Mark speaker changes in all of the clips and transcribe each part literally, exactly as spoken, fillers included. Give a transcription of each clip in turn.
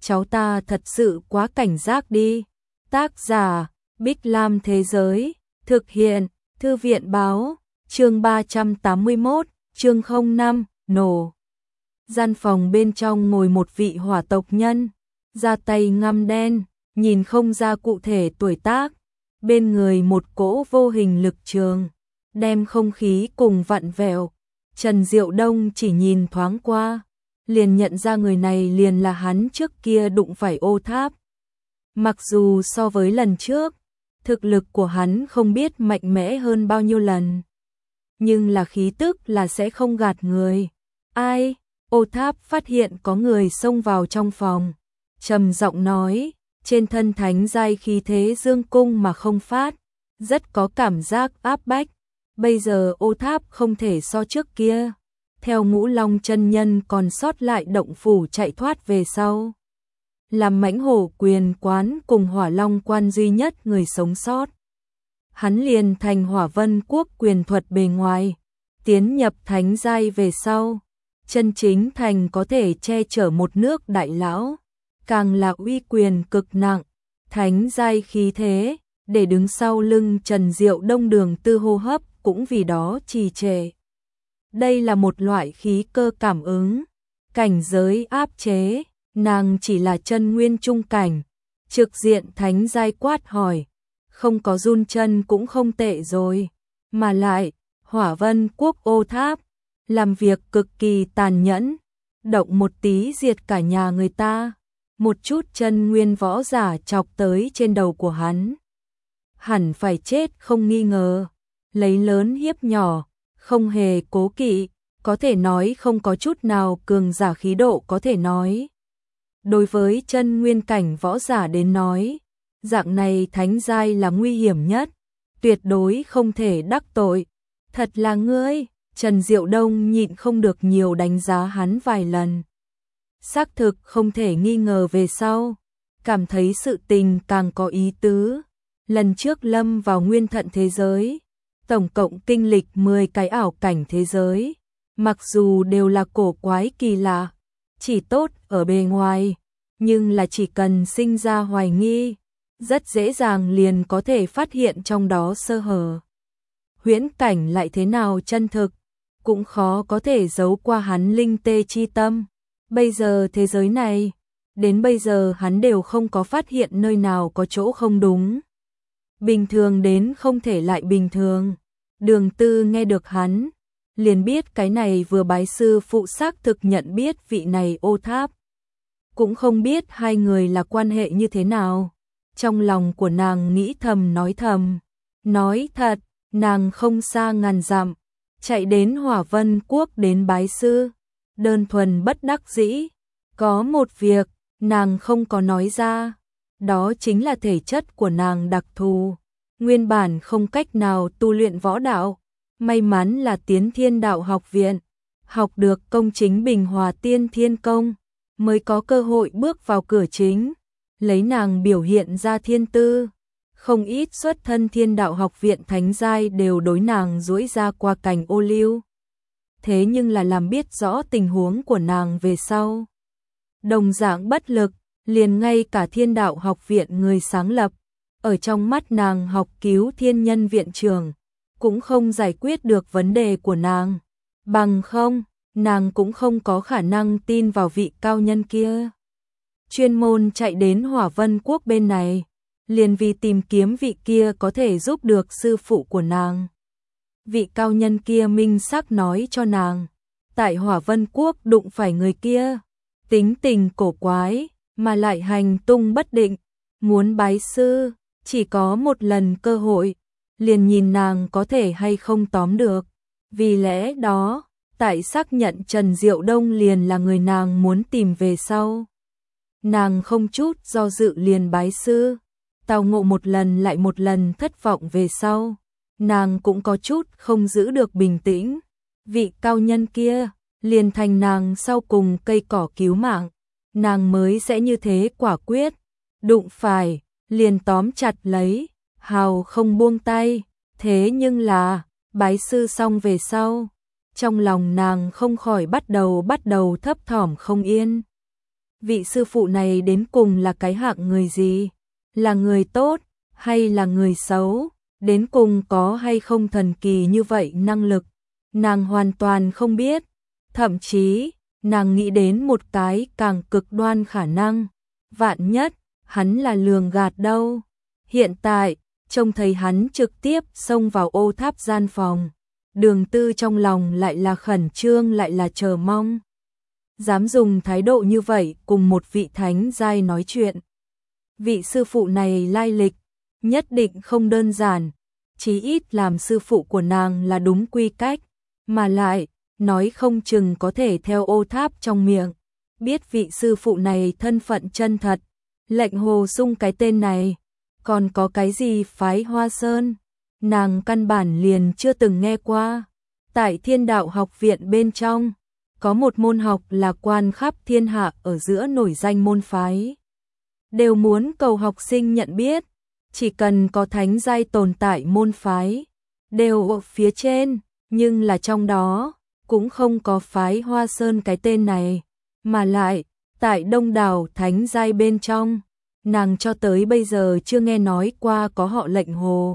Speaker 1: cháu ta thật sự quá cảnh giác đi. Tác giả, Bích Lam Thế Giới, thực hiện, Thư viện Báo, chương ba trăm tám mươi mốt, chương không năm, nổ. Gian phòng bên trong ngồi một vị hỏa tộc nhân, da tay ngăm đen, nhìn không ra cụ thể tuổi tác, bên người một cỗ vô hình lực trường, đem không khí cùng vặn vẹo. Trần Diệu Đông chỉ nhìn thoáng qua, liền nhận ra người này liền là hắn trước kia đụng phải ô tháp. Mặc dù so với lần trước, thực lực của hắn không biết mạnh mẽ hơn bao nhiêu lần, nhưng là khí tức là sẽ không gạt người. Ai? Ô tháp phát hiện có người xông vào trong phòng, trầm giọng nói, trên thân thánh giai khí thế dương cung mà không phát, rất có cảm giác áp bách. Bây giờ ô tháp không thể so trước kia, theo Ngũ Long chân nhân còn sót lại động phủ chạy thoát về sau, làm Mãnh Hổ Quyền Quán cùng Hỏa Long Quan duy nhất người sống sót. Hắn liền thành Hỏa Vân Quốc quyền thuật bề ngoài, tiến nhập thánh giai về sau, chân chính thành có thể che chở một nước đại lão, càng là uy quyền cực nặng, thánh giai khí thế, để đứng sau lưng Trần Diệu Đông đường tư hô hấp cũng vì đó trì trệ. Đây là một loại khí cơ cảm ứng, cảnh giới áp chế, nàng chỉ là chân nguyên trung cảnh, trực diện thánh giai quát hỏi, không có run chân cũng không tệ rồi, mà lại, Hỏa Vân Quốc ô tháp, làm việc cực kỳ tàn nhẫn, động một tí diệt cả nhà người ta, một chút chân nguyên võ giả chọc tới trên đầu của hắn, hẳn phải chết không nghi ngờ, lấy lớn hiếp nhỏ, không hề cố kỵ, có thể nói không có chút nào cường giả khí độ có thể nói. Đối với chân nguyên cảnh võ giả đến nói, dạng này thánh giai là nguy hiểm nhất, tuyệt đối không thể đắc tội. Thật là ngươi, Trần Diệu Đông nhịn không được nhiều đánh giá hắn vài lần. Xác thực không thể nghi ngờ về sau, cảm thấy sự tình càng có ý tứ. Lần trước lâm vào nguyên thận thế giới, tổng cộng kinh lịch mười cái ảo cảnh thế giới, mặc dù đều là cổ quái kỳ lạ, chỉ tốt ở bề ngoài, nhưng là chỉ cần sinh ra hoài nghi, rất dễ dàng liền có thể phát hiện trong đó sơ hở. Huyễn cảnh lại thế nào chân thực, cũng khó có thể giấu qua hắn linh tê chi tâm. Bây giờ thế giới này, đến bây giờ hắn đều không có phát hiện nơi nào có chỗ không đúng. Bình thường đến không thể lại bình thường. Đường Tư nghe được hắn, liền biết cái này vừa bái sư phụ xác thực nhận biết vị này ô tháp. Cũng không biết hai người là quan hệ như thế nào. Trong lòng của nàng nghĩ thầm nói thầm. Nói thật, nàng không xa ngàn dặm, chạy đến Hỏa Vân Quốc đến bái sư. Đơn thuần bất đắc dĩ. Có một việc, nàng không có nói ra. Đó chính là thể chất của nàng đặc thù. Nguyên bản không cách nào tu luyện võ đạo, may mắn là tiến Thiên Đạo học viện, học được công chính bình hòa tiên thiên công, mới có cơ hội bước vào cửa chính, lấy nàng biểu hiện ra thiên tư. Không ít xuất thân Thiên Đạo học viện thánh giai đều đối nàng duỗi ra qua cành ô liu. Thế nhưng là làm biết rõ tình huống của nàng về sau. Đồng dạng bất lực, liền ngay cả Thiên Đạo học viện người sáng lập, ở trong mắt nàng học cứu thiên nhân viện trưởng, cũng không giải quyết được vấn đề của nàng. Bằng không, nàng cũng không có khả năng tin vào vị cao nhân kia. Chuyên môn chạy đến Hỏa Vân Quốc bên này, liền vì tìm kiếm vị kia có thể giúp được sư phụ của nàng. Vị cao nhân kia minh xác nói cho nàng, tại Hỏa Vân Quốc đụng phải người kia, tính tình cổ quái, mà lại hành tung bất định, muốn bái sư. Chỉ có một lần cơ hội, liền nhìn nàng có thể hay không tóm được. Vì lẽ đó, tại xác nhận Trần Diệu Đông liền là người nàng muốn tìm về sau, nàng không chút do dự liền bái sư. Tào ngộ một lần lại một lần thất vọng về sau, nàng cũng có chút không giữ được bình tĩnh. Vị cao nhân kia liền thành nàng sau cùng cây cỏ cứu mạng, nàng mới sẽ như thế quả quyết, đụng phải liền tóm chặt lấy, hào không buông tay. Thế nhưng là, bái sư xong về sau, trong lòng nàng không khỏi bắt đầu bắt đầu thấp thỏm không yên. vị sư phụ này đến cùng là cái hạng người gì? Là người tốt hay là người xấu? Đến cùng có hay không thần kỳ như vậy năng lực? Nàng hoàn toàn không biết. Thậm chí, nàng nghĩ đến một cái càng cực đoan khả năng. Vạn nhất, hắn là lường gạt đâu. Hiện tại, trông thấy hắn trực tiếp xông vào ô tháp gian phòng. Đường Tư trong lòng lại là khẩn trương lại là chờ mong. Dám dùng thái độ như vậy cùng một vị thánh giai nói chuyện. Vị sư phụ này lai lịch, nhất định không đơn giản. Chí ít làm sư phụ của nàng là đúng quy cách. Mà lại, nói không chừng có thể theo ô tháp trong miệng. Biết vị sư phụ này thân phận chân thật. Lệnh Hồ Sung cái tên này. Còn có cái gì phái Hoa Sơn? Nàng căn bản liền chưa từng nghe qua. Tại Thiên Đạo học viện bên trong, có một môn học là quan khắp thiên hạ ở giữa nổi danh môn phái. Đều muốn cầu học sinh nhận biết, chỉ cần có thánh giai tồn tại môn phái, đều ở phía trên, nhưng là trong đó, cũng không có phái Hoa Sơn cái tên này, mà lại, tại đông đảo thánh giai bên trong, nàng cho tới bây giờ chưa nghe nói qua có họ Lệnh Hồ.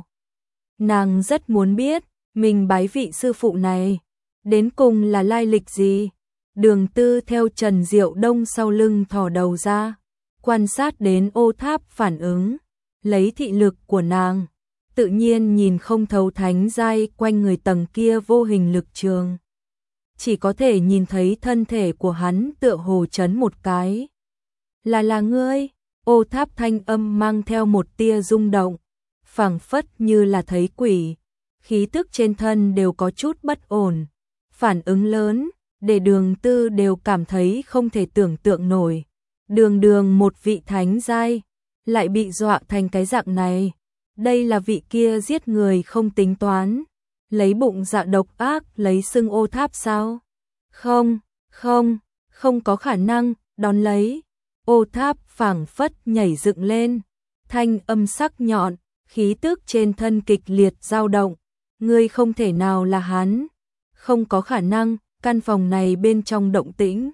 Speaker 1: Nàng rất muốn biết, mình bái vị sư phụ này, đến cùng là lai lịch gì? Đường Tư theo Trần Diệu Đông sau lưng thò đầu ra, quan sát đến ô tháp phản ứng, lấy thị lực của nàng, tự nhiên nhìn không thấu thánh giai quanh người tầng kia vô hình lực trường. Chỉ có thể nhìn thấy thân thể của hắn tựa hồ chấn một cái. Là là ngươi, ô tháp thanh âm mang theo một tia rung động, phảng phất như là thấy quỷ, khí tức trên thân đều có chút bất ổn, phản ứng lớn, để Đường Tư đều cảm thấy không thể tưởng tượng nổi. Đường đường một vị thánh giai, lại bị dọa thành cái dạng này. Đây là vị kia giết người không tính toán, lấy bụng dạ độc ác lấy xưng ô tháp sao? Không, không, không có khả năng, đón lấy. Ô tháp phảng phất nhảy dựng lên, thanh âm sắc nhọn, khí tức trên thân kịch liệt dao động. Ngươi không thể nào là hắn, không có khả năng, căn phòng này bên trong động tĩnh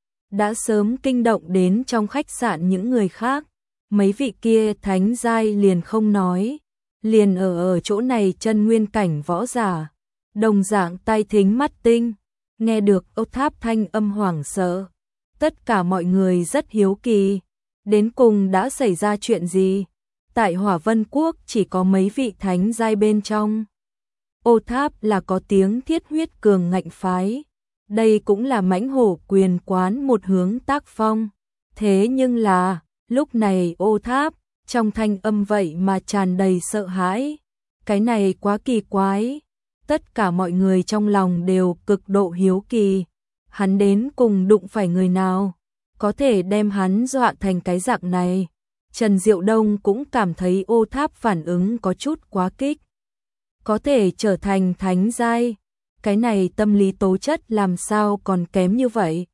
Speaker 1: đã sớm kinh động đến trong khách sạn những người khác. Mấy vị kia thánh giai liền không nói, liền ở ở chỗ này chân nguyên cảnh võ giả, đồng dạng tai thính mắt tinh, nghe được ô tháp thanh âm hoảng sợ. Tất cả mọi người rất hiếu kỳ, đến cùng đã xảy ra chuyện gì? Tại Hỏa Vân Quốc chỉ có mấy vị thánh giai bên trong. Ô tháp là có tiếng thiết huyết cường ngạnh phái, đây cũng là mãnh hổ quyền quán một hướng tác phong. Thế nhưng là, lúc này ô tháp, trong thanh âm vậy mà tràn đầy sợ hãi. Cái này quá kỳ quái. Tất cả mọi người trong lòng đều cực độ hiếu kỳ. Hắn đến cùng đụng phải người nào, có thể đem hắn dọa thành cái dạng này. Trần Diệu Đông cũng cảm thấy ô tháp phản ứng có chút quá kích. Có thể trở thành thánh giai, cái này tâm lý tố chất làm sao còn kém như vậy.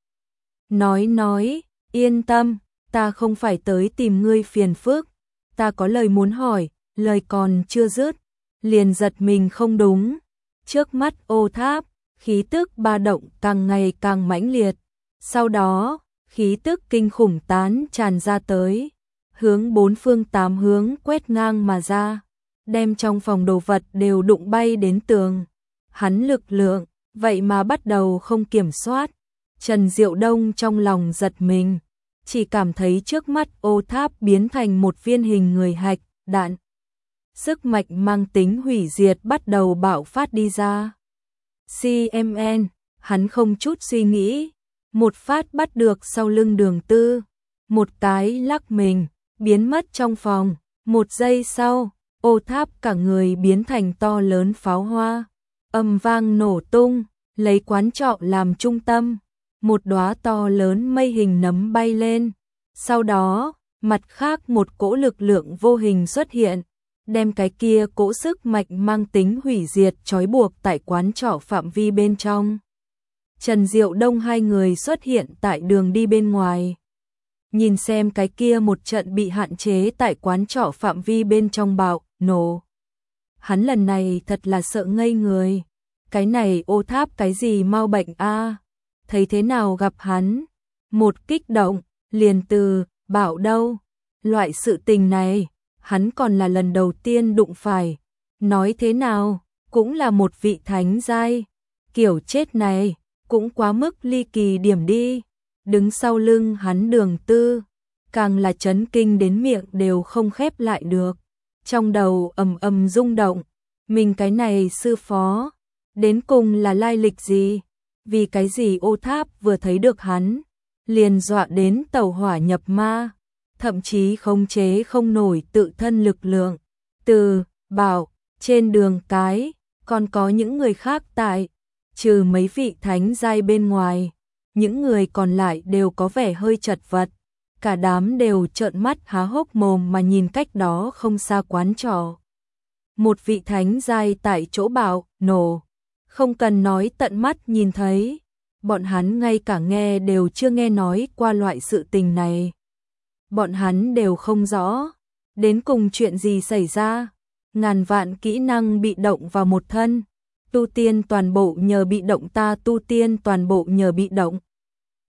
Speaker 1: Nói nói, yên tâm, ta không phải tới tìm ngươi phiền phức, ta có lời muốn hỏi, lời còn chưa dứt, liền giật mình không đúng. Trước mắt ô tháp, khí tức ba động càng ngày càng mãnh liệt, sau đó, khí tức kinh khủng tán tràn ra tới, hướng bốn phương tám hướng quét ngang mà ra, đem trong phòng đồ vật đều đụng bay đến tường. Hắn lực lượng, vậy mà bắt đầu không kiểm soát. Trần Diệu Đông trong lòng giật mình, chỉ cảm thấy trước mắt ô tháp biến thành một viên hình người hạch, đạn. Sức mạnh mang tính hủy diệt bắt đầu bạo phát đi ra. xê em en, hắn không chút suy nghĩ, một phát bắt được sau lưng Đường Tư, một cái lắc mình, biến mất trong phòng. Một giây sau, ô tháp cả người biến thành to lớn pháo hoa, âm vang nổ tung, lấy quán trọ làm trung tâm, một đóa to lớn mây hình nấm bay lên. Sau đó, mặt khác một cỗ lực lượng vô hình xuất hiện, đem cái kia cỗ sức mạnh mang tính hủy diệt trói buộc tại quán trọ phạm vi bên trong. Trần Diệu Đông hai người xuất hiện tại đường đi bên ngoài. Nhìn xem cái kia một trận bị hạn chế tại quán trọ phạm vi bên trong bạo, nổ. Hắn lần này thật là sợ ngây người. Cái này ô tháp cái gì mau bệnh a? Thấy thế nào gặp hắn? Một kích động, liền từ, bảo đâu. Loại sự tình này, hắn còn là lần đầu tiên đụng phải. Nói thế nào, cũng là một vị thánh giai. Kiểu chết này, cũng quá mức ly kỳ điểm đi. Đứng sau lưng hắn Đường Tư, càng là chấn kinh đến miệng đều không khép lại được. Trong đầu ầm ầm rung động, mình cái này sư phó, đến cùng là lai lịch gì? Vì cái gì Ô Tháp vừa thấy được hắn, liền dọa đến tẩu hỏa nhập ma, thậm chí khống chế không nổi tự thân lực lượng. Từ, bảo, trên đường cái, còn có những người khác tại, trừ mấy vị thánh giai bên ngoài, những người còn lại đều có vẻ hơi chật vật. Cả đám đều trợn mắt há hốc mồm mà nhìn cách đó không xa quán trọ. Một vị thánh giai tại chỗ bảo, nổ. Không cần nói tận mắt nhìn thấy. Bọn hắn ngay cả nghe đều chưa nghe nói qua loại sự tình này. Bọn hắn đều không rõ. Đến cùng chuyện gì xảy ra. Ngàn vạn kỹ năng bị động vào một thân. Tu tiên toàn bộ nhờ bị động ta tu tiên toàn bộ nhờ bị động.